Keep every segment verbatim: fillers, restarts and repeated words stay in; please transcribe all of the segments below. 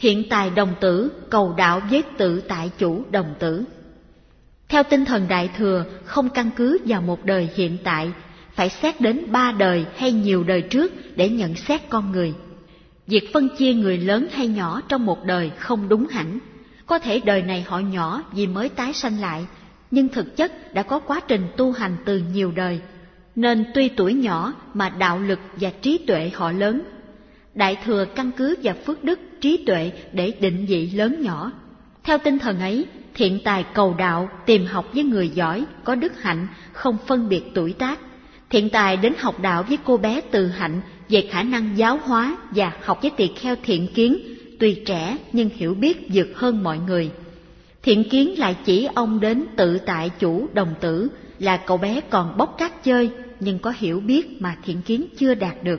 hiện tài đồng tử, cầu đạo với tự tại chủ đồng tử. Theo tinh thần Đại Thừa, không căn cứ vào một đời hiện tại, phải xét đến ba đời hay nhiều đời trước để nhận xét con người. Việc phân chia người lớn hay nhỏ trong một đời không đúng hẳn. Có thể đời này họ nhỏ vì mới tái sanh lại, nhưng thực chất đã có quá trình tu hành từ nhiều đời, nên tuy tuổi nhỏ mà đạo lực và trí tuệ họ lớn. Đại Thừa căn cứ vào phước đức, trí tuệ để định vị lớn nhỏ. Theo tinh thần ấy, thiện tài cầu đạo, tìm học với người giỏi, có đức hạnh, không phân biệt tuổi tác. Thiện tài đến học đạo với cô bé Từ Hạnh về khả năng giáo hóa, và học với tỳ kheo Thiện Kiến, tuy trẻ nhưng hiểu biết vượt hơn mọi người. Thiện Kiến lại chỉ ông đến tự tại chủ đồng tử, là cậu bé còn bốc cát chơi nhưng có hiểu biết mà Thiện Kiến chưa đạt được.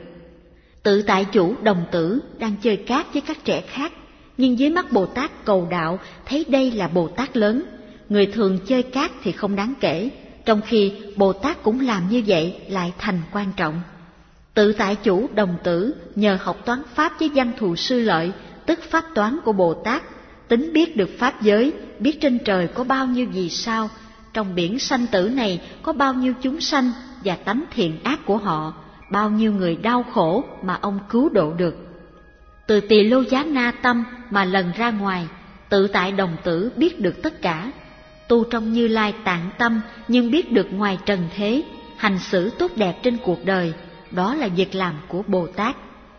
Tự tại chủ đồng tử đang chơi cát với các trẻ khác, nhưng dưới mắt Bồ Tát cầu đạo thấy đây là Bồ Tát lớn. Người thường chơi cát thì không đáng kể, trong khi Bồ Tát cũng làm như vậy lại thành quan trọng. Tự tại chủ đồng tử nhờ học toán pháp với Văn Thù Sư Lợi, tức pháp toán của Bồ Tát, tính biết được pháp giới, biết trên trời có bao nhiêu vì sao, trong biển sanh tử này có bao nhiêu chúng sanh và tánh thiện ác của họ, bao nhiêu người đau khổ mà ông cứu độ được. Từ Tỳ Lô Giá Na tâm mà lần ra ngoài, tự tại đồng tử biết được tất cả. Tu trong Như Lai tạng tâm nhưng biết được ngoài trần thế, hành xử tốt đẹp trên cuộc đời, đó là việc làm của Bồ Tát.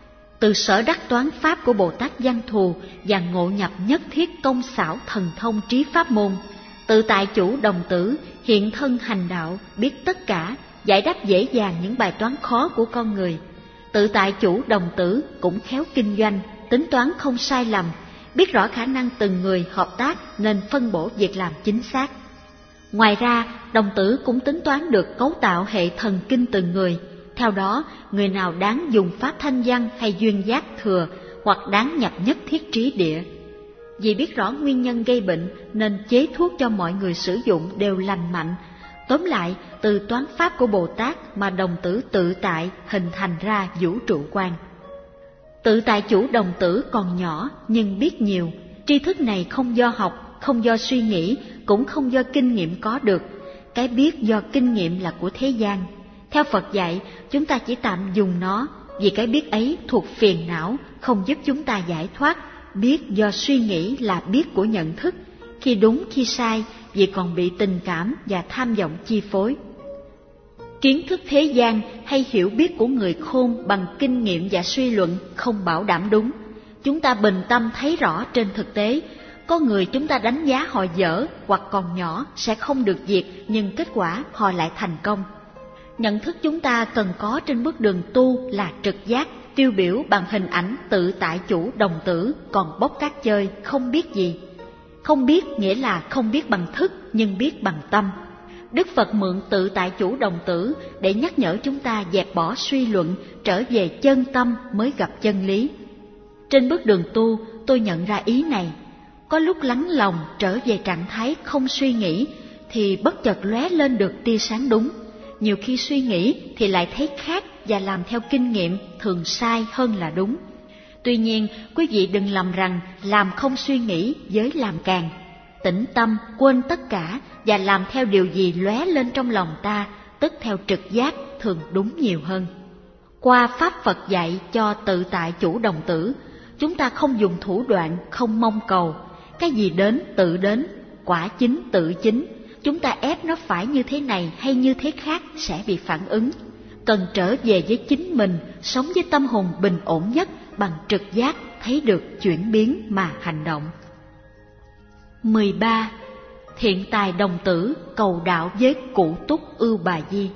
Từ sở đắc toán pháp của Bồ Tát Văn Thù và ngộ nhập nhất thiết công xảo thần thông trí pháp môn, tự tại chủ đồng tử hiện thân hành đạo, biết tất cả, giải đáp dễ dàng những bài toán khó của con người. Tự tại chủ đồng tử cũng khéo kinh doanh, tính toán không sai lầm, biết rõ khả năng từng người hợp tác nên phân bổ việc làm chính xác. Ngoài ra, đồng tử cũng tính toán được cấu tạo hệ thần kinh từng người. Theo đó, người nào đáng dùng pháp thanh văn hay duyên giác thừa, hoặc đáng nhập nhất thiết trí địa. Vì biết rõ nguyên nhân gây bệnh nên chế thuốc cho mọi người sử dụng đều lành mạnh. Tóm lại, từ toán pháp của Bồ Tát mà đồng tử tự tại hình thành ra vũ trụ quan. Tự tại chủ đồng tử còn nhỏ nhưng biết nhiều. Tri thức này không do học, không do suy nghĩ, cũng không do kinh nghiệm có được. Cái biết do kinh nghiệm là của thế gian. Theo Phật dạy, chúng ta chỉ tạm dùng nó, vì cái biết ấy thuộc phiền não, không giúp chúng ta giải thoát. Biết do suy nghĩ là biết của nhận thức, khi đúng khi sai, vì còn bị tình cảm và tham vọng chi phối. Kiến thức thế gian hay hiểu biết của người khôn bằng kinh nghiệm và suy luận không bảo đảm đúng. Chúng ta bình tâm thấy rõ trên thực tế, có người chúng ta đánh giá họ dở hoặc còn nhỏ sẽ không được việc, nhưng kết quả họ lại thành công. Nhận thức chúng ta cần có trên bước đường tu là trực giác, tiêu biểu bằng hình ảnh tự tại chủ đồng tử còn bốc cát chơi, không biết gì. Không biết nghĩa là không biết bằng thức nhưng biết bằng tâm. Đức Phật mượn tự tại chủ đồng tử để nhắc nhở chúng ta dẹp bỏ suy luận, trở về chân tâm mới gặp chân lý. Trên bước đường tu, tôi nhận ra ý này. Có lúc lắng lòng trở về trạng thái không suy nghĩ thì bất chợt lóe lên được tia sáng đúng. Nhiều khi suy nghĩ thì lại thấy khác và làm theo kinh nghiệm thường sai hơn là đúng. Tuy nhiên, quý vị đừng lầm rằng làm không suy nghĩ với làm càng. Tĩnh tâm, quên tất cả và làm theo điều gì lóe lên trong lòng ta, tức theo trực giác, thường đúng nhiều hơn. Qua Pháp Phật dạy cho tự tại chủ đồng tử, chúng ta không dùng thủ đoạn, không mong cầu. Cái gì đến tự đến, quả chính tự chính. Chúng ta ép nó phải như thế này hay như thế khác sẽ bị phản ứng. Cần trở về với chính mình, sống với tâm hồn bình ổn nhất bằng trực giác, thấy được chuyển biến mà hành động. mười ba. Thiện tài đồng tử cầu đạo với Cụ Túc Ưu Bà Di.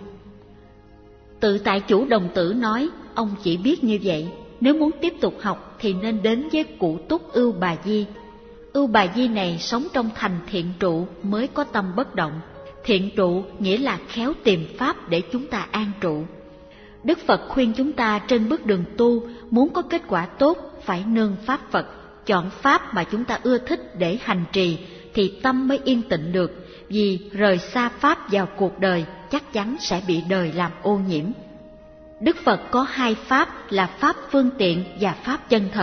Tự tại chủ đồng tử nói, ông chỉ biết như vậy, nếu muốn tiếp tục học thì nên đến với Cụ Túc Ưu Bà Di. Ưu Bà Di này sống trong thành thiện trụ mới có tâm bất động. Thiện trụ nghĩa là khéo tìm pháp để chúng ta an trụ. Đức Phật khuyên chúng ta trên bước đường tu, muốn có kết quả tốt phải nương pháp Phật, chọn pháp mà chúng ta ưa thích để hành trì thì tâm mới yên tĩnh được, vì rời xa pháp vào cuộc đời chắc chắn sẽ bị đời làm ô nhiễm. Đức Phật có hai pháp là pháp phương tiện và pháp chân thật.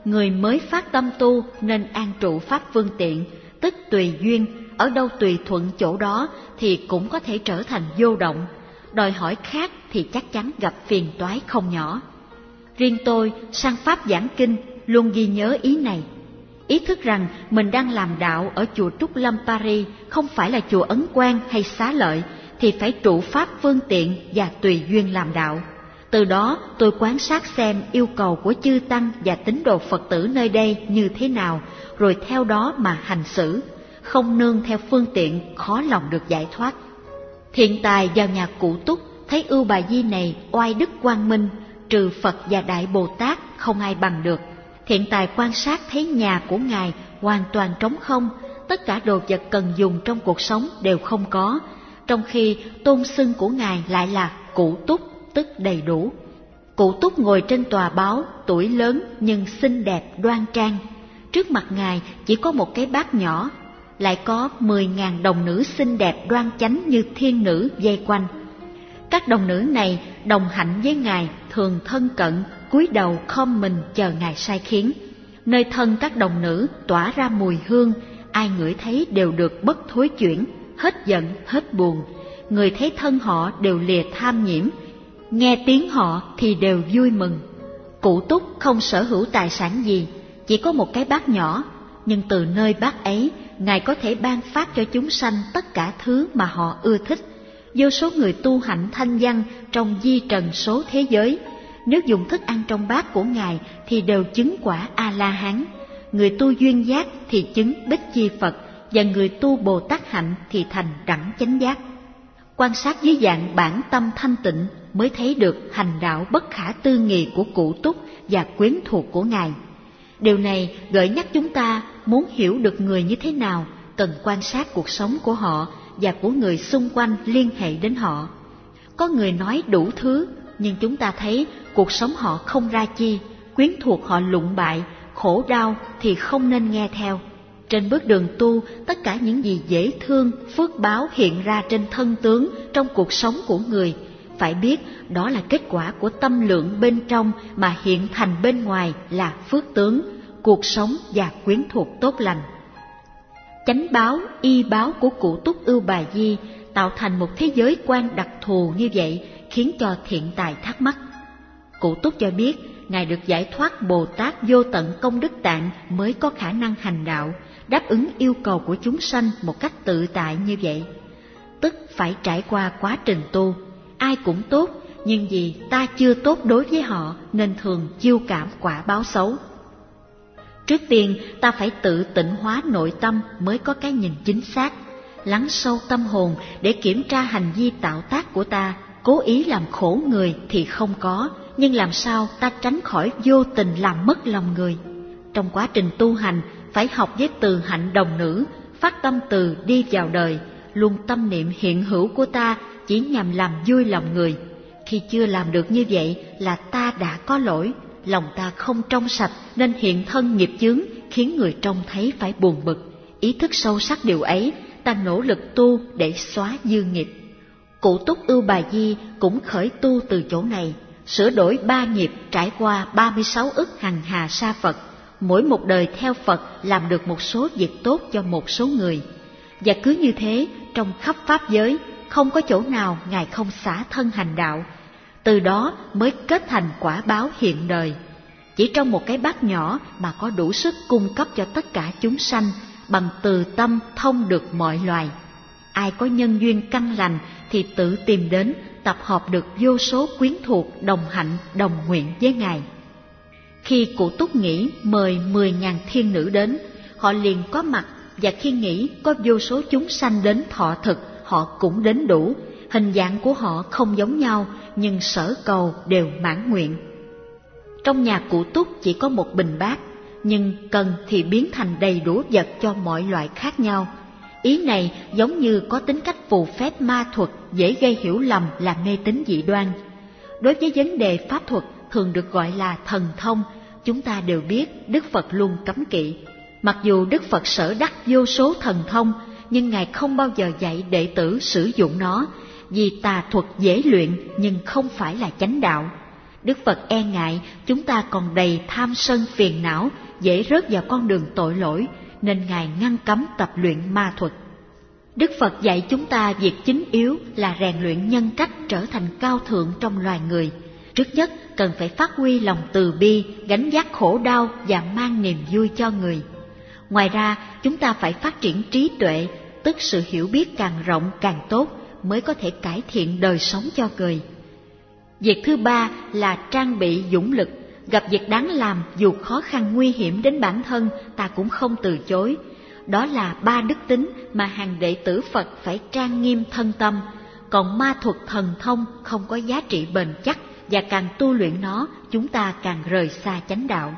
Người mới phát tâm tu nên an trụ pháp phương tiện, tức tùy duyên, ở đâu tùy thuận chỗ đó thì cũng có thể trở thành vô động. Đòi hỏi khác thì chắc chắn gặp phiền toái không nhỏ. Riêng tôi sang Pháp giảng kinh luôn ghi nhớ ý này. Ý thức rằng mình đang làm đạo ở chùa Trúc Lâm Paris, không phải là chùa Ấn Quang hay Xá Lợi, thì phải trụ pháp phương tiện và tùy duyên làm đạo. Từ đó tôi quan sát xem yêu cầu của chư tăng và tín đồ Phật tử nơi đây như thế nào, rồi theo đó mà hành xử, không nương theo phương tiện khó lòng được giải thoát. Thiện tài vào nhà Cụ Túc, thấy Ưu Bà Di này oai đức quang minh, trừ Phật và Đại Bồ Tát không ai bằng được. Thiện tài quan sát thấy nhà của Ngài hoàn toàn trống không, tất cả đồ vật cần dùng trong cuộc sống đều không có, trong khi tôn xưng của Ngài lại là Cụ Túc, tức đầy đủ. Cụ Túc ngồi trên tòa báu, tuổi lớn nhưng xinh đẹp đoan trang. Trước mặt Ngài chỉ có một cái bát nhỏ, lại có mười ngàn đồng nữ xinh đẹp đoan chánh như thiên nữ vây quanh. Các đồng nữ này đồng hạnh với Ngài, thường thân cận, cúi đầu khom mình chờ Ngài sai khiến. Nơi thân các đồng nữ tỏa ra mùi hương, ai ngửi thấy đều được bất thối chuyển, hết giận hết buồn. Người thấy thân họ đều lìa tham nhiễm, nghe tiếng họ thì đều vui mừng. Cụ Túc không sở hữu tài sản gì, chỉ có một cái bát nhỏ, nhưng từ nơi bát ấy, Ngài có thể ban phát cho chúng sanh tất cả thứ mà họ ưa thích. Vô số người tu hạnh thanh văn trong di trần số thế giới, nếu dùng thức ăn trong bát của Ngài thì đều chứng quả A-la-hán. Người tu duyên giác thì chứng Bích Chi Phật, và người tu Bồ Tát hạnh thì thành đẳng chánh giác. Quan sát dưới dạng bản tâm thanh tịnh mới thấy được hành đạo bất khả tư nghị của Cụ Túc và quyến thuộc của Ngài. Điều này gợi nhắc chúng ta muốn hiểu được người như thế nào, cần quan sát cuộc sống của họ và của người xung quanh liên hệ đến họ. Có người nói đủ thứ, nhưng chúng ta thấy cuộc sống họ không ra chi, quyến thuộc họ lụng bại, khổ đau thì không nên nghe theo. Trên bước đường tu, tất cả những gì dễ thương, phước báo hiện ra trên thân tướng trong cuộc sống của người, phải biết đó là kết quả của tâm lượng bên trong mà hiện thành bên ngoài là phước tướng, cuộc sống và quyến thuộc tốt lành. Chánh báo, y báo của Cụ Túc Ưu Bà Di tạo thành một thế giới quan đặc thù như vậy, khiến cho thiện tài thắc mắc. Cụ Túc cho biết Ngài được giải thoát Bồ Tát vô tận công đức tạng mới có khả năng hành đạo, đáp ứng yêu cầu của chúng sanh một cách tự tại như vậy. Tức phải trải qua quá trình tu. Ai cũng tốt, nhưng vì ta chưa tốt đối với họ nên thường chiêu cảm quả báo xấu. Trước tiên ta phải tự tịnh hóa nội tâm mới có cái nhìn chính xác, lắng sâu tâm hồn để kiểm tra hành vi tạo tác của ta. Cố ý làm khổ người thì không có, nhưng làm sao ta tránh khỏi vô tình làm mất lòng người. Trong quá trình tu hành phải học với từ hạnh đồng nữ, phát tâm từ đi vào đời, luôn tâm niệm hiện hữu của ta chỉ nhằm làm vui lòng người. Khi chưa làm được như vậy là ta đã có lỗi, lòng ta không trong sạch nên hiện thân nghiệp chướng, khiến người trông thấy phải buồn bực. Ý thức sâu sắc điều ấy, ta nỗ lực tu để xóa dư nghiệp. Cụ Túc Ưu Bà Di cũng khởi tu từ chỗ này, sửa đổi ba nghiệp, trải qua ba mươi sáu ức hằng hà sa Phật, mỗi một đời theo Phật làm được một số việc tốt cho một số người. Và cứ như thế, trong khắp pháp giới, không có chỗ nào Ngài không xả thân hành đạo, từ đó mới kết thành quả báo hiện đời. Chỉ trong một cái bát nhỏ mà có đủ sức cung cấp cho tất cả chúng sanh, bằng từ tâm thông được mọi loài. Ai có nhân duyên căn lành thì tự tìm đến, tập hợp được vô số quyến thuộc đồng hạnh đồng nguyện với Ngài. Khi Cụ Túc nghĩ mời mười ngàn thiên nữ đến, họ liền có mặt, và khi nghĩ có vô số chúng sanh đến thọ thực, họ cũng đến đủ. Hình dạng của họ không giống nhau, nhưng sở cầu đều mãn nguyện. Trong nhà Cụ Túc chỉ có một bình bát, nhưng cần thì biến thành đầy đủ vật cho mọi loại khác nhau. Ý này giống như có tính cách phù phép ma thuật, dễ gây hiểu lầm là mê tín dị đoan. Đối với vấn đề pháp thuật thường được gọi là thần thông, chúng ta đều biết Đức Phật luôn cấm kỵ. Mặc dù Đức Phật sở đắc vô số thần thông, nhưng Ngài không bao giờ dạy đệ tử sử dụng nó, vì tà thuật dễ luyện nhưng không phải là chánh đạo. Đức Phật e ngại chúng ta còn đầy tham sân phiền não, dễ rớt vào con đường tội lỗi, nên Ngài ngăn cấm tập luyện ma thuật. Đức Phật dạy chúng ta việc chính yếu là rèn luyện nhân cách trở thành cao thượng trong loài người. Trước nhất cần phải phát huy lòng từ bi, gánh vác khổ đau và mang niềm vui cho người. Ngoài ra, chúng ta phải phát triển trí tuệ, tức sự hiểu biết càng rộng càng tốt, mới có thể cải thiện đời sống cho người. Việc thứ ba là trang bị dũng lực. Gặp việc đáng làm, dù khó khăn nguy hiểm đến bản thân, ta cũng không từ chối. Đó là ba đức tính mà hàng đệ tử Phật phải trang nghiêm thân tâm. Còn ma thuật thần thông không có giá trị bền chắc, và càng tu luyện nó, chúng ta càng rời xa chánh đạo.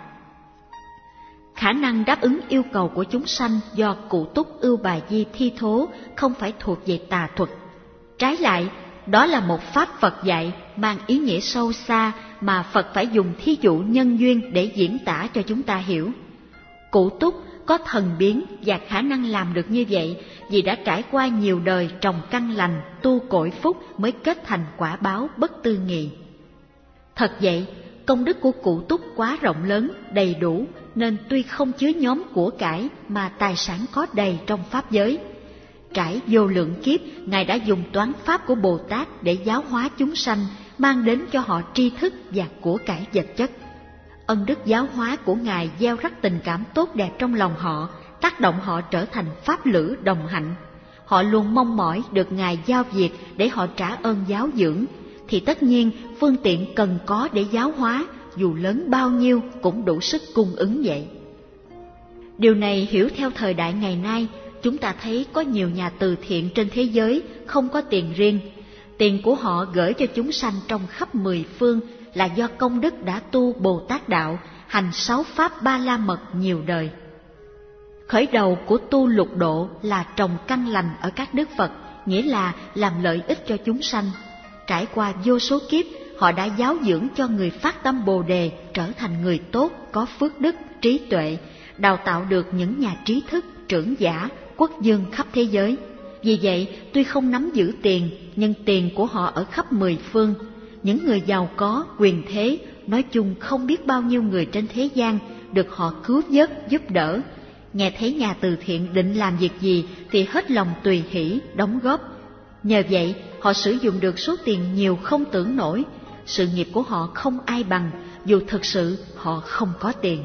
Khả năng đáp ứng yêu cầu của chúng sanh do Cụ Túc Ưu Bà Di thi thố không phải thuộc về tà thuật. Trái lại, đó là một pháp Phật dạy mang ý nghĩa sâu xa mà Phật phải dùng thí dụ nhân duyên để diễn tả cho chúng ta hiểu. Cụ Túc có thần biến và khả năng làm được như vậy vì đã trải qua nhiều đời trồng căn lành, tu cội phúc mới kết thành quả báo bất tư nghị. Thật vậy, công đức của Cụ Túc quá rộng lớn, đầy đủ, nên tuy không chứa nhóm của cải mà tài sản có đầy trong pháp giới. Trải vô lượng kiếp, Ngài đã dùng toán pháp của Bồ Tát để giáo hóa chúng sanh, mang đến cho họ tri thức và của cải vật chất. Ân đức giáo hóa của Ngài gieo rắc tình cảm tốt đẹp trong lòng họ, tác động họ trở thành pháp lữ đồng hạnh. Họ luôn mong mỏi được Ngài giao việc để họ trả ơn giáo dưỡng, thì tất nhiên phương tiện cần có để giáo hóa, dù lớn bao nhiêu cũng đủ sức cung ứng vậy. Điều này hiểu theo thời đại ngày nay, chúng ta thấy có nhiều nhà từ thiện trên thế giới không có tiền riêng. Tiền của họ gửi cho chúng sanh trong khắp mười phương là do công đức đã tu Bồ Tát đạo, hành sáu pháp ba la mật nhiều đời. Khởi đầu của tu lục độ là trồng căn lành ở các đức Phật, nghĩa là làm lợi ích cho chúng sanh. Trải qua vô số kiếp, họ đã giáo dưỡng cho người phát tâm Bồ Đề trở thành người tốt, có phước đức, trí tuệ, đào tạo được những nhà trí thức, trưởng giả, quốc dương khắp thế giới. Vì vậy, tuy không nắm giữ tiền, nhưng tiền của họ ở khắp mười phương. Những người giàu có, quyền thế, nói chung không biết bao nhiêu người trên thế gian được họ cứu vớt, giúp đỡ. Nghe thấy nhà từ thiện định làm việc gì thì hết lòng tùy hỷ, đóng góp. Nhờ vậy, họ sử dụng được số tiền nhiều không tưởng nổi. Sự nghiệp của họ không ai bằng, dù thực sự họ không có tiền.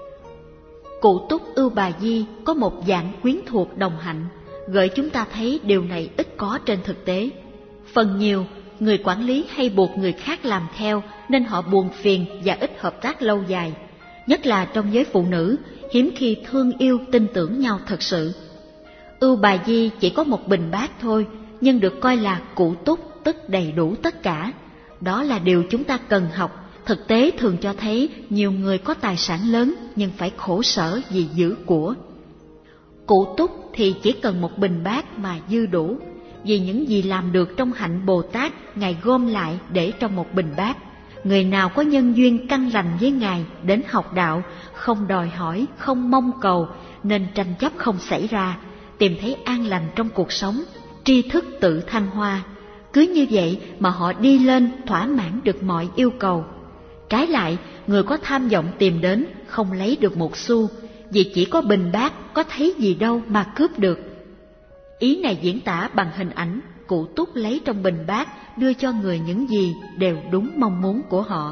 Cụ Túc Ưu Bà Di có một dạng quyến thuộc đồng hạnh, gợi chúng ta thấy điều này ít có trên thực tế. Phần nhiều, người quản lý hay buộc người khác làm theo nên họ buồn phiền và ít hợp tác lâu dài. Nhất là trong giới phụ nữ, hiếm khi thương yêu tin tưởng nhau thật sự. Ưu Bà Di chỉ có một bình bát thôi, nhưng được coi là cụ túc, tức đầy đủ tất cả. Đó là điều chúng ta cần học. Thực tế thường cho thấy nhiều người có tài sản lớn nhưng phải khổ sở vì giữ của. Cụ túc thì chỉ cần một bình bát mà dư đủ, vì những gì làm được trong hạnh Bồ Tát, Ngài gom lại để trong một bình bát. Người nào có nhân duyên căn lành với Ngài đến học đạo, không đòi hỏi, không mong cầu, nên tranh chấp không xảy ra, tìm thấy an lành trong cuộc sống, tri thức tự thăng hoa. Cứ như vậy mà họ đi lên thỏa mãn được mọi yêu cầu. Trái lại, người có tham vọng tìm đến không lấy được một xu, vì chỉ có bình bát, có thấy gì đâu mà cướp được. Ý này diễn tả bằng hình ảnh cụ túc lấy trong bình bát đưa cho người những gì đều đúng mong muốn của họ.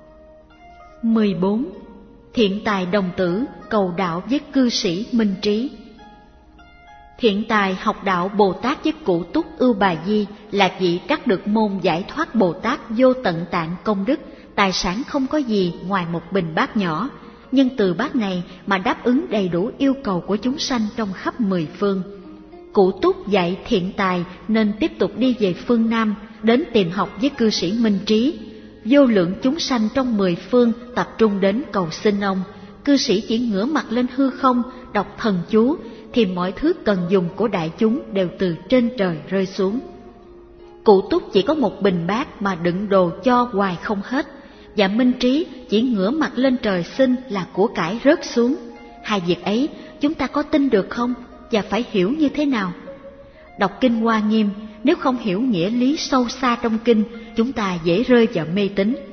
mười bốn. Thiện tài đồng tử cầu đạo với cư sĩ minh trí. Thiện tài học đạo Bồ Tát với Cụ Túc Ưu Bà Di là vị đắc được môn giải thoát Bồ Tát vô tận tạng công đức, tài sản không có gì ngoài một bình bát nhỏ, nhưng từ bát này mà đáp ứng đầy đủ yêu cầu của chúng sanh trong khắp mười phương. Cụ Túc dạy thiện tài nên tiếp tục đi về phương Nam, đến tìm học với cư sĩ minh trí. Vô lượng chúng sanh trong mười phương tập trung đến cầu xin ông. Cư sĩ chỉ ngửa mặt lên hư không, đọc thần chú, thì mọi thứ cần dùng của đại chúng đều từ trên trời rơi xuống. Cụ Túc chỉ có một bình bát mà đựng đồ cho hoài không hết, và minh trí chỉ ngửa mặt lên trời xin là của cải rớt xuống. Hai việc ấy chúng ta có tin được không, và phải hiểu như thế nào? Đọc kinh Hoa Nghiêm, nếu không hiểu nghĩa lý sâu xa trong kinh, chúng ta dễ rơi vào mê tín.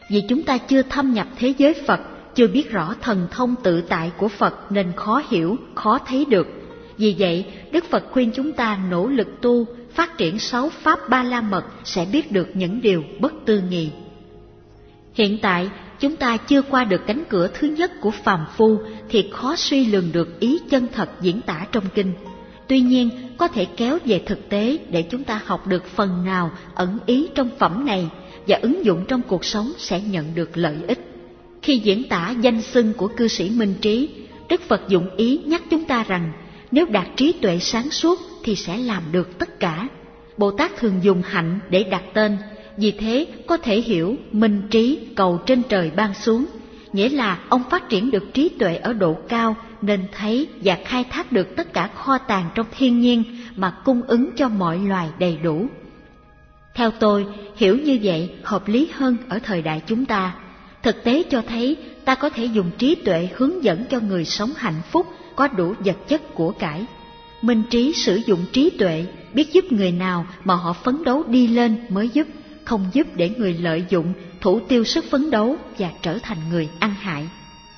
Vì chúng ta chưa thâm nhập thế giới Phật, chưa biết rõ thần thông tự tại của Phật nên khó hiểu, khó thấy được. Vì vậy, Đức Phật khuyên chúng ta nỗ lực tu, phát triển sáu pháp Ba La Mật sẽ biết được những điều bất tư nghị. Hiện tại, chúng ta chưa qua được cánh cửa thứ nhất của phàm phu thì khó suy lường được ý chân thật diễn tả trong kinh. Tuy nhiên, có thể kéo về thực tế để chúng ta học được phần nào ẩn ý trong phẩm này và ứng dụng trong cuộc sống sẽ nhận được lợi ích. Khi diễn tả danh xưng của cư sĩ Minh Trí, Đức Phật dụng ý nhắc chúng ta rằng nếu đạt trí tuệ sáng suốt thì sẽ làm được tất cả. Bồ Tát thường dùng hạnh để đặt tên, vì thế có thể hiểu minh trí cầu trên trời ban xuống, nghĩa là ông phát triển được trí tuệ ở độ cao nên thấy và khai thác được tất cả kho tàng trong thiên nhiên mà cung ứng cho mọi loài đầy đủ. Theo tôi, hiểu như vậy hợp lý hơn ở thời đại chúng ta. Thực tế cho thấy ta có thể dùng trí tuệ hướng dẫn cho người sống hạnh phúc, có đủ vật chất của cải. Minh trí sử dụng trí tuệ, biết giúp người nào mà họ phấn đấu đi lên mới giúp, không giúp để người lợi dụng, thủ tiêu sức phấn đấu và trở thành người ăn hại.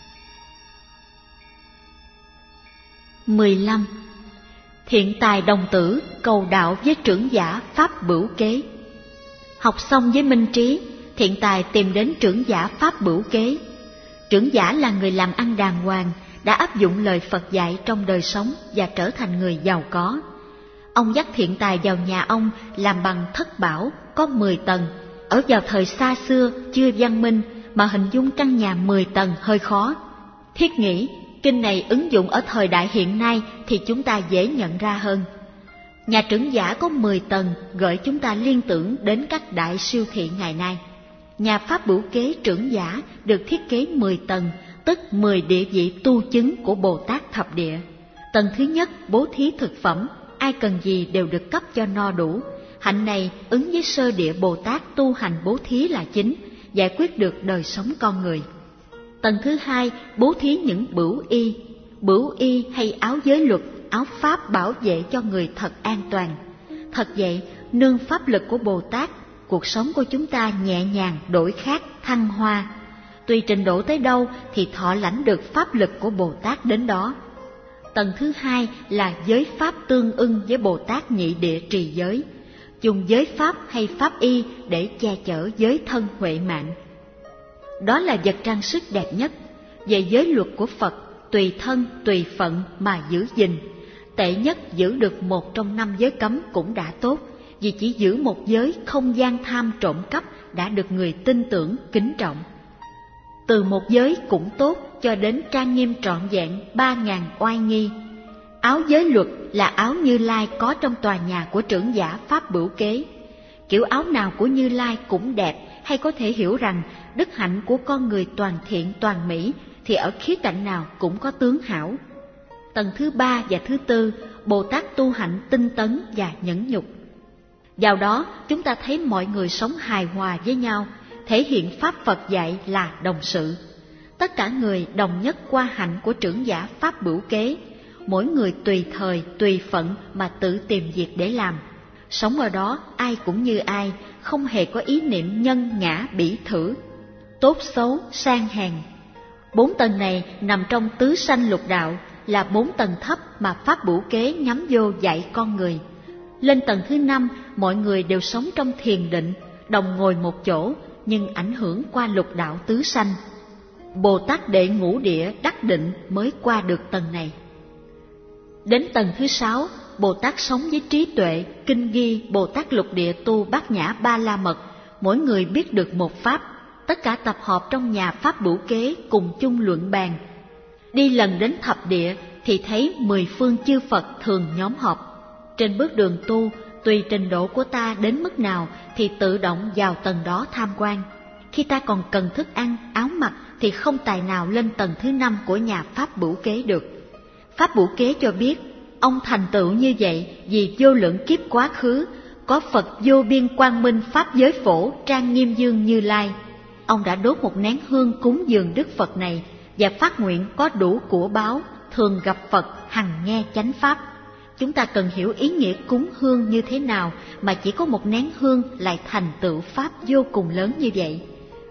mười lăm. Thiện tài đồng tử cầu đạo với trưởng giả pháp bửu kế. Học xong với minh trí, thiện tài tìm đến trưởng giả pháp bửu kế. Trưởng giả là người làm ăn đàng hoàng, đã áp dụng lời Phật dạy trong đời sống và trở thành người giàu có. Ông dắt thiện tài vào nhà ông làm bằng thất bảo, có mười tầng. Ở vào thời xa xưa chưa văn minh mà hình dung căn nhà mười tầng hơi khó. Thiết nghĩ kinh này ứng dụng ở thời đại hiện nay thì chúng ta dễ nhận ra hơn. Nhà trưởng giả có mười tầng gợi chúng ta liên tưởng đến các đại siêu thị ngày nay. Nhà pháp bửu kế trưởng giả được thiết kế mười tầng, tức mười địa vị tu chứng của Bồ Tát thập địa. Tầng thứ nhất bố thí thực phẩm, ai cần gì đều được cấp cho no đủ. Hạnh này ứng với sơ địa Bồ Tát tu hành bố thí là chính, giải quyết được đời sống con người. Tầng thứ hai bố thí những bửu y. Bửu y hay áo giới luật, áo pháp bảo vệ cho người thật an toàn. Thật vậy, nương pháp lực của Bồ Tát, cuộc sống của chúng ta nhẹ nhàng, đổi khác, thăng hoa. Tùy trình độ tới đâu thì thọ lãnh được pháp lực của Bồ Tát đến đó. Tầng thứ hai là giới pháp tương ưng với Bồ Tát nhị địa trì giới, dùng giới pháp hay pháp y để che chở giới thân huệ mạng. Đó là vật trang sức đẹp nhất. Về giới luật của Phật, tùy thân, tùy phận mà giữ gìn. Tệ nhất giữ được một trong năm giới cấm cũng đã tốt, vì chỉ giữ một giới không gian tham trộm cắp đã được người tin tưởng, kính trọng. Từ một giới cũng tốt cho đến trang nghiêm trọn vẹn ba ngàn oai nghi. Áo giới luật là áo Như Lai có trong tòa nhà của trưởng giả pháp bửu kế. Kiểu áo nào của Như Lai cũng đẹp, hay có thể hiểu rằng đức hạnh của con người toàn thiện toàn mỹ thì ở khía cạnh nào cũng có tướng hảo. Tầng thứ ba và thứ tư, Bồ Tát tu hạnh tinh tấn và nhẫn nhục. Vào đó chúng ta thấy mọi người sống hài hòa với nhau, thể hiện pháp Phật dạy là đồng sự. Tất cả người đồng nhất qua hạnh của trưởng giả pháp bửu kế, mỗi người tùy thời, tùy phận mà tự tìm việc để làm. Sống ở đó ai cũng như ai, không hề có ý niệm nhân ngã bỉ thử, tốt xấu, sang hèn. Bốn tầng này nằm trong tứ sanh lục đạo, là bốn tầng thấp mà pháp bửu kế nhắm vô dạy con người. Lên tầng thứ năm, mọi người đều sống trong thiền định, đồng ngồi một chỗ, nhưng ảnh hưởng qua lục đạo tứ sanh. Bồ Tát đệ ngũ địa đắc định mới qua được tầng này. Đến tầng thứ sáu, Bồ Tát sống với trí tuệ, kinh ghi Bồ Tát lục địa tu bát nhã ba la mật, mỗi người biết được một pháp, tất cả tập hợp trong nhà pháp bửu kế cùng chung luận bàn. Đi lần đến thập địa thì thấy mười phương chư Phật thường nhóm họp. Trên bước đường tu, tùy trình độ của ta đến mức nào thì tự động vào tầng đó tham quan. Khi ta còn cần thức ăn, áo mặc thì không tài nào lên tầng thứ năm của nhà pháp bửu kế được. Pháp bửu kế cho biết, ông thành tựu như vậy vì vô lượng kiếp quá khứ, có Phật vô biên quang minh pháp giới phổ trang nghiêm dương Như Lai. Ông đã đốt một nén hương cúng dường Đức Phật này và phát nguyện có đủ của báo, thường gặp Phật, hằng nghe chánh pháp. Chúng ta cần hiểu ý nghĩa cúng hương như thế nào mà chỉ có một nén hương lại thành tựu pháp vô cùng lớn như vậy.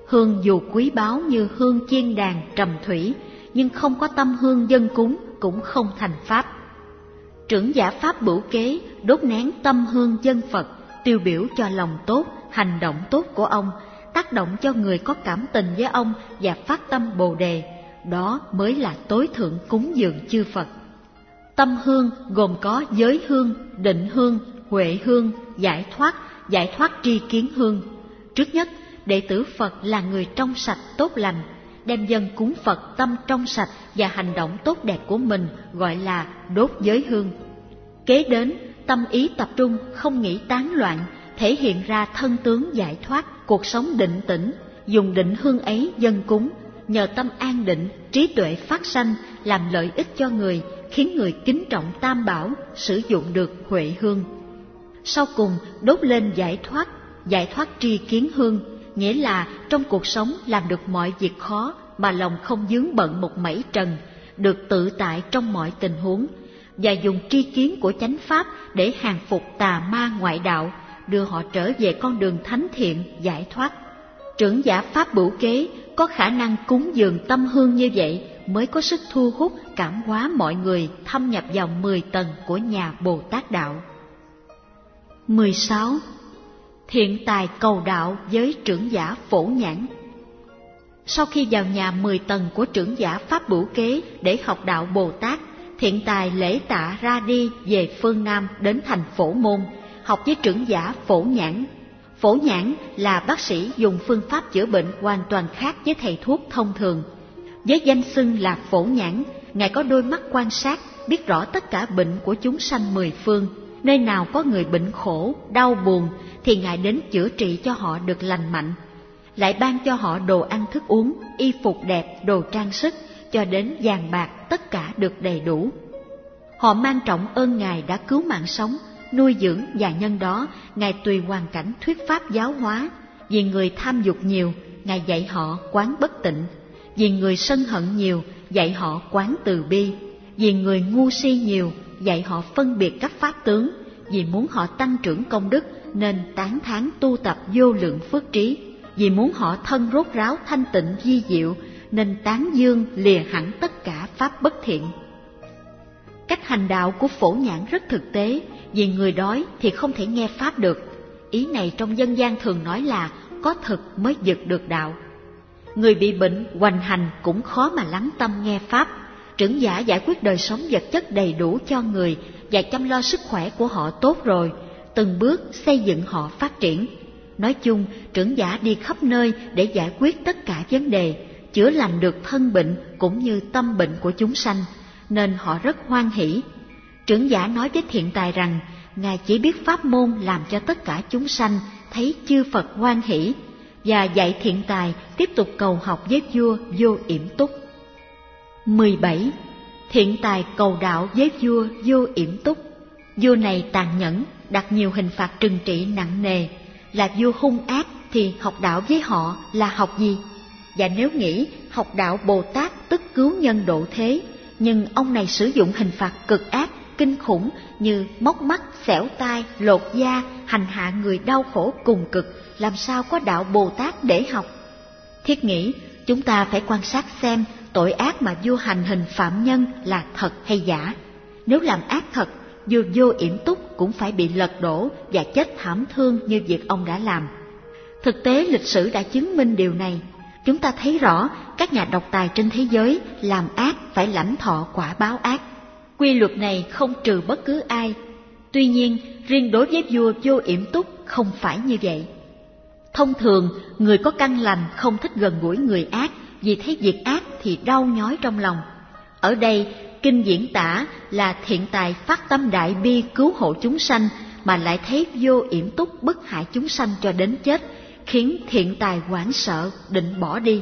Hương dù quý báu như hương chiên đàn trầm thủy, nhưng không có tâm hương dâng cúng cũng không thành pháp. Trưởng giả pháp Bửu Kế đốt nén tâm hương dân Phật, tiêu biểu cho lòng tốt, hành động tốt của ông, tác động cho người có cảm tình với ông và phát tâm Bồ Đề. Đó mới là tối thượng cúng dường chư Phật. Tâm hương gồm có giới hương, định hương, huệ hương, giải thoát, giải thoát tri kiến hương. Trước nhất, đệ tử Phật là người trong sạch tốt lành, đem dâng cúng Phật tâm trong sạch và hành động tốt đẹp của mình gọi là đốt giới hương. Kế đến, tâm ý tập trung, không nghĩ tán loạn, thể hiện ra thân tướng giải thoát, cuộc sống định tĩnh, dùng định hương ấy dâng cúng, nhờ tâm an định, trí tuệ phát sanh, làm lợi ích cho người, khiến người kính trọng tam bảo, sử dụng được huệ hương. Sau cùng, đốt lên giải thoát, giải thoát tri kiến hương, nghĩa là trong cuộc sống làm được mọi việc khó mà lòng không vướng bận một mảy trần, được tự tại trong mọi tình huống, và dùng tri kiến của chánh pháp để hàng phục tà ma ngoại đạo, đưa họ trở về con đường thánh thiện, giải thoát. Trưởng giả pháp Bửu Kế có khả năng cúng dường tâm hương như vậy mới có sức thu hút, cảm hóa mọi người thâm nhập vào mười tầng của nhà Bồ Tát đạo. mười sáu. Thiện tài cầu đạo với trưởng giả Phổ Nhãn. Sau khi vào nhà mười tầng của trưởng giả pháp Bửu Kế để học đạo Bồ Tát, thiện tài lễ tạ ra đi về phương Nam đến thành Phổ Môn, học với trưởng giả Phổ Nhãn. Phổ Nhãn là bác sĩ dùng phương pháp chữa bệnh hoàn toàn khác với thầy thuốc thông thường. Với danh xưng là Phổ Nhãn, Ngài có đôi mắt quan sát, biết rõ tất cả bệnh của chúng sanh mười phương. Nơi nào có người bệnh khổ, đau buồn thì Ngài đến chữa trị cho họ được lành mạnh, lại ban cho họ đồ ăn thức uống, y phục đẹp, đồ trang sức, cho đến vàng bạc tất cả được đầy đủ. Họ mang trọng ơn Ngài đã cứu mạng sống, nuôi dưỡng, và nhân đó Ngài tùy hoàn cảnh thuyết pháp giáo hóa. Vì người tham dục nhiều, Ngài dạy họ quán bất tịnh. Vì người sân hận nhiều, dạy họ quán từ bi. Vì người ngu si nhiều, dạy họ phân biệt các pháp tướng. Vì muốn họ tăng trưởng công đức nên tán thán tu tập vô lượng phước trí. Vì muốn họ thân rốt ráo thanh tịnh vi diệu nên tán dương lìa hẳn tất cả pháp bất thiện. Cách hành đạo của Phổ Nhãn rất thực tế, vì người đói thì không thể nghe pháp được. Ý này trong dân gian thường nói là có thực mới vực được đạo. Người bị bệnh hoành hành cũng khó mà lắng tâm nghe pháp. Trưởng giả giải quyết đời sống vật chất đầy đủ cho người và chăm lo sức khỏe của họ tốt rồi, từng bước xây dựng họ phát triển. Nói chung, trưởng giả đi khắp nơi để giải quyết tất cả vấn đề, chữa lành được thân bệnh cũng như tâm bệnh của chúng sanh, nên họ rất hoan hỷ. Trưởng giả nói với thiện tài rằng, Ngài chỉ biết pháp môn làm cho tất cả chúng sanh thấy chư Phật hoan hỷ, và dạy thiện tài tiếp tục cầu học với vua Vô Yểm Túc. mười bảy. Thiện tài cầu đạo với vua Vô Yểm Túc. Vua này tàn nhẫn, đặt nhiều hình phạt trừng trị nặng nề. Là vua hung ác thì học đạo với họ là học gì? Và nếu nghĩ học đạo Bồ Tát tức cứu nhân độ thế, nhưng ông này sử dụng hình phạt cực ác, kinh khủng như móc mắt, xẻo tai, lột da, hành hạ người đau khổ cùng cực, làm sao có đạo Bồ Tát để học? Thiết nghĩ chúng ta phải quan sát xem tội ác mà vua hành hình phạm nhân là thật hay giả. Nếu làm ác thật, vua Vô Yểm Túc cũng phải bị lật đổ và chết thảm thương như việc ông đã làm. Thực tế lịch sử đã chứng minh điều này. Chúng ta thấy rõ các nhà độc tài trên thế giới làm ác phải lãnh thọ quả báo ác. Quy luật này không trừ bất cứ ai. Tuy nhiên, riêng đối với vua Vô Yểm Túc không phải như vậy. Thông thường, người có căn lành không thích gần gũi người ác, vì thấy việc ác thì đau nhói trong lòng. Ở đây, kinh diễn tả là thiện tài phát tâm đại bi cứu hộ chúng sanh, mà lại thấy Vô Yểm Túc bức hại chúng sanh cho đến chết, khiến thiện tài hoảng sợ định bỏ đi.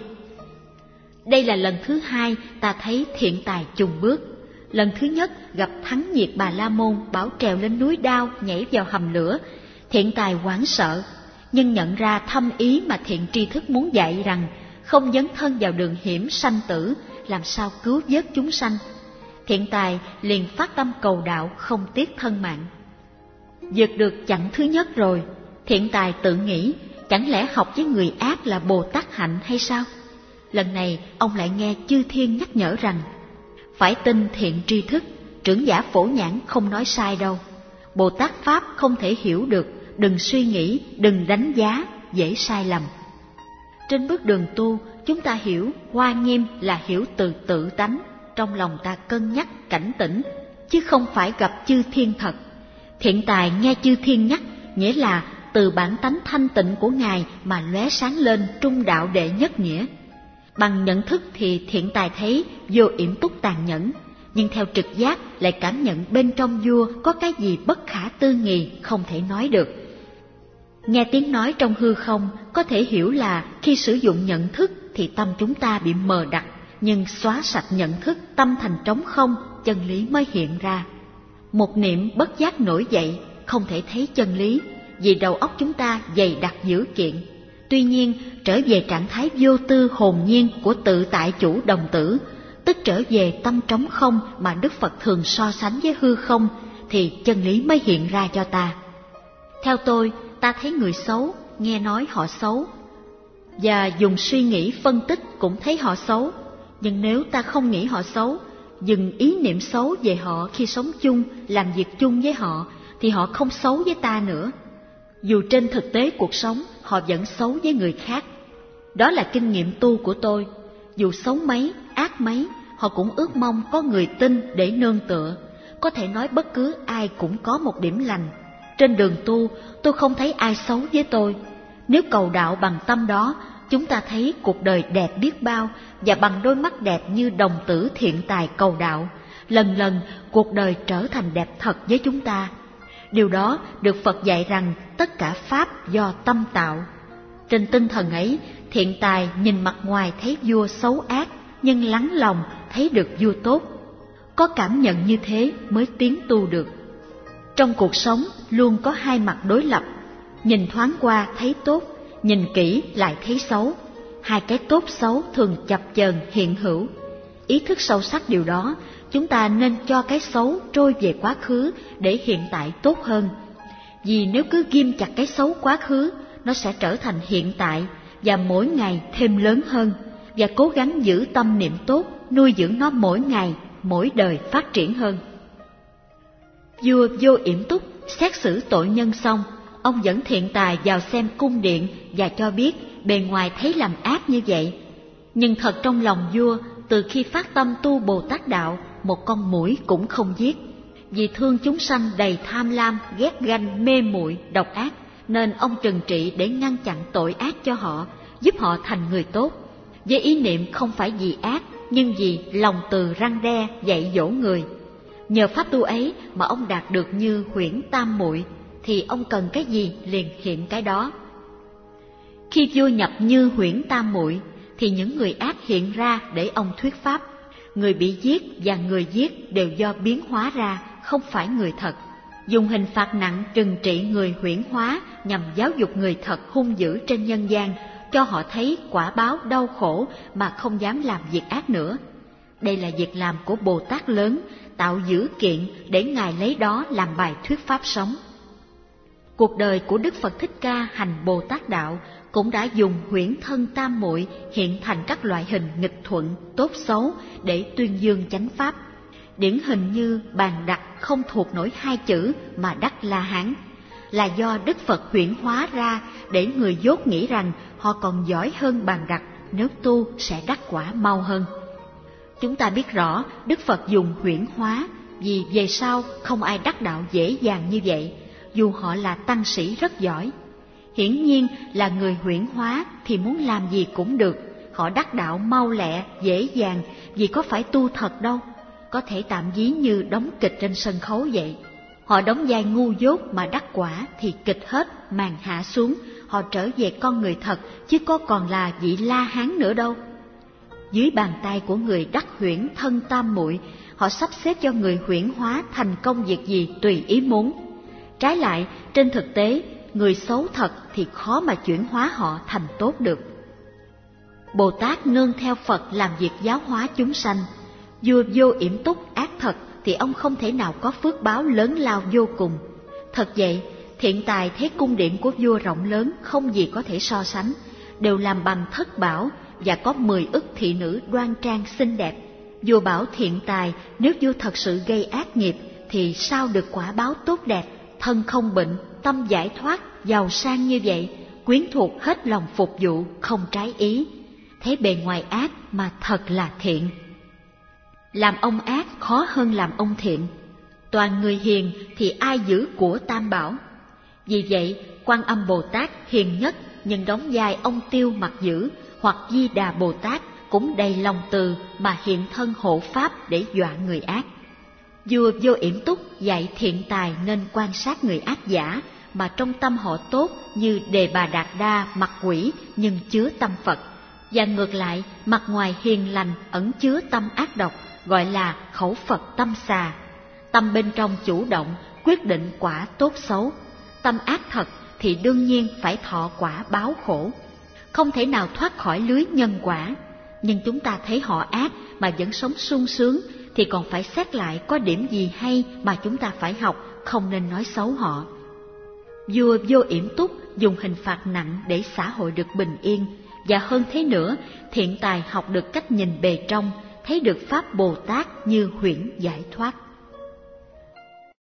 Đây là lần thứ hai ta thấy thiện tài chùng bước. Lần thứ nhất gặp Thắng Nhiệt Bà La Môn bảo trèo lên núi đao nhảy vào hầm lửa. Thiện tài hoảng sợ, nhưng nhận ra thâm ý mà thiện tri thức muốn dạy rằng không dấn thân vào đường hiểm sanh tử, làm sao cứu vớt chúng sanh. Thiện tài liền phát tâm cầu đạo không tiếc thân mạng. Vượt được chặng thứ nhất rồi, thiện tài tự nghĩ chẳng lẽ học với người ác là Bồ Tát hạnh hay sao? Lần này ông lại nghe chư thiên nhắc nhở rằng, phải tin thiện tri thức, trưởng giả Phổ Nhãn không nói sai đâu. Bồ Tát Pháp không thể hiểu được, đừng suy nghĩ, đừng đánh giá, dễ sai lầm. Trên bước đường tu, chúng ta hiểu Hoa Nghiêm là hiểu từ tự tánh, trong lòng ta cân nhắc, cảnh tỉnh, chứ không phải gặp chư thiên thật. Thiện tài nghe chư thiên nhắc, nghĩa là từ bản tánh thanh tịnh của Ngài mà lóe sáng lên trung đạo đệ nhất nghĩa. Bằng nhận thức thì thiện tài thấy Vô Yểm Túc tàn nhẫn, nhưng theo trực giác lại cảm nhận bên trong vua có cái gì bất khả tư nghị, không thể nói được. Nghe tiếng nói trong hư không có thể hiểu là khi sử dụng nhận thức thì tâm chúng ta bị mờ đặc, nhưng xóa sạch nhận thức, tâm thành trống không, chân lý mới hiện ra. Một niệm bất giác nổi dậy, không thể thấy chân lý, vì đầu óc chúng ta dày đặc dữ kiện. Tuy nhiên, trở về trạng thái vô tư hồn nhiên của tự tại chủ đồng tử, tức trở về tâm trống không mà Đức Phật thường so sánh với hư không, thì chân lý mới hiện ra cho ta. Theo tôi, ta thấy người xấu, nghe nói họ xấu, và dùng suy nghĩ phân tích cũng thấy họ xấu. Nhưng nếu ta không nghĩ họ xấu, dừng ý niệm xấu về họ khi sống chung, làm việc chung với họ, thì họ không xấu với ta nữa. Dù trên thực tế cuộc sống họ vẫn xấu với người khác. Đó là kinh nghiệm tu của tôi. Dù xấu mấy, ác mấy, họ cũng ước mong có người tin để nương tựa. Có thể nói bất cứ ai cũng có một điểm lành. Trên đường tu, tôi không thấy ai xấu với tôi. Nếu cầu đạo bằng tâm đó, chúng ta thấy cuộc đời đẹp biết bao, và bằng đôi mắt đẹp như đồng tử thiện tài cầu đạo, lần lần cuộc đời trở thành đẹp thật với chúng ta. Điều đó được Phật dạy rằng tất cả pháp do tâm tạo. Trên tinh thần ấy, thiện tài nhìn mặt ngoài thấy vua xấu ác, nhưng lắng lòng thấy được vua tốt. Có cảm nhận như thế mới tiến tu được. Trong cuộc sống luôn có hai mặt đối lập, nhìn thoáng qua thấy tốt, nhìn kỹ lại thấy xấu. Hai cái tốt xấu thường chập chờn hiện hữu. Ý thức sâu sắc điều đó, chúng ta nên cho cái xấu trôi về quá khứ để hiện tại tốt hơn. Vì nếu cứ ghim chặt cái xấu quá khứ, nó sẽ trở thành hiện tại và mỗi ngày thêm lớn hơn. Và cố gắng giữ tâm niệm tốt, nuôi dưỡng nó mỗi ngày, mỗi đời phát triển hơn. Vua Vô Yểm Túc xét xử tội nhân xong, ông dẫn thiện tài vào xem cung điện và cho biết bề ngoài thấy làm ác như vậy, nhưng thật trong lòng vua từ khi phát tâm tu Bồ Tát đạo, một con muỗi cũng không giết. Vì thương chúng sanh đầy tham lam, ghét ganh, mê muội, độc ác, nên ông trừng trị để ngăn chặn tội ác cho họ, giúp họ thành người tốt. Với ý niệm không phải vì ác, nhưng vì lòng từ răn đe, dạy dỗ người. Nhờ pháp tu ấy mà ông đạt được như Huyễn Tam Muội, thì ông cần cái gì liền hiện cái đó. Khi vua nhập như Huyễn Tam Muội, thì những người ác hiện ra để ông thuyết pháp. Người bị giết và người giết đều do biến hóa ra, không phải người thật. Dùng hình phạt nặng trừng trị người huyễn hóa nhằm giáo dục người thật hung dữ trên nhân gian, cho họ thấy quả báo đau khổ mà không dám làm việc ác nữa. Đây là việc làm của Bồ Tát lớn, tạo dữ kiện để Ngài lấy đó làm bài thuyết pháp sống. Cuộc đời của Đức Phật Thích Ca hành Bồ Tát đạo cũng đã dùng huyễn thân tam muội hiện thành các loại hình nghịch thuận, tốt xấu để tuyên dương chánh pháp. Điển hình như Bàn Đặc không thuộc nổi hai chữ mà đắc La Hán, là do Đức Phật huyễn hóa ra để người dốt nghĩ rằng họ còn giỏi hơn Bàn Đặc, nếu tu sẽ đắc quả mau hơn. Chúng ta biết rõ Đức Phật dùng huyễn hóa vì về sau không ai đắc đạo dễ dàng như vậy, dù họ là tăng sĩ rất giỏi. Hiển nhiên là người huyễn hóa thì muốn làm gì cũng được, họ đắc đạo mau lẹ, dễ dàng vì có phải tu thật đâu. Có thể tạm ví như đóng kịch trên sân khấu vậy. Họ đóng vai ngu dốt mà đắc quả thì kịch hết, màn hạ xuống, họ trở về con người thật, chứ có còn là vị La Hán nữa đâu. Dưới bàn tay của người đắc huyễn thân tam muội, họ sắp xếp cho người huyễn hóa thành công việc gì tùy ý muốn. Trái lại, trên thực tế, người xấu thật thì khó mà chuyển hóa họ thành tốt được. Bồ Tát nương theo Phật làm việc giáo hóa chúng sanh. Vua Vô Yểm Túc ác thật thì ông không thể nào có phước báo lớn lao vô cùng. Thật vậy, thiện tài thấy cung điện của vua rộng lớn không gì có thể so sánh, đều làm bằng thất bảo và có mười ức thị nữ đoan trang xinh đẹp. Vua bảo thiện tài nếu vua thật sự gây ác nghiệp thì sao được quả báo tốt đẹp, thân không bệnh, tâm giải thoát, giàu sang như vậy, quyến thuộc hết lòng phục vụ, không trái ý. Thế bề ngoài ác mà thật là thiện. Làm ông ác khó hơn làm ông thiện. Toàn người hiền thì ai giữ của tam bảo. Vì vậy, Quan Âm Bồ Tát hiền nhất nhưng đóng vai ông Tiêu mặt dữ, hoặc Di Đà Bồ Tát cũng đầy lòng từ mà hiện thân hộ pháp để dọa người ác. Vua Vô Yểm Túc dạy thiện tài nên quan sát người ác giả, mà trong tâm họ tốt như Đề Bà Đạt Đa mặt quỷ nhưng chứa tâm Phật, và ngược lại mặt ngoài hiền lành ẩn chứa tâm ác độc, gọi là khẩu Phật tâm xà. Tâm bên trong chủ động quyết định quả tốt xấu, tâm ác thật thì đương nhiên phải thọ quả báo khổ, không thể nào thoát khỏi lưới nhân quả. Nhưng chúng ta thấy họ ác mà vẫn sống sung sướng thì còn phải xét lại có điểm gì hay mà chúng ta phải học, không nên nói xấu họ. Vua Vô Yểm Túc dùng hình phạt nặng để xã hội được bình yên, và hơn thế nữa, thiện tài học được cách nhìn bề trong, thấy được pháp Bồ Tát như huyễn giải thoát.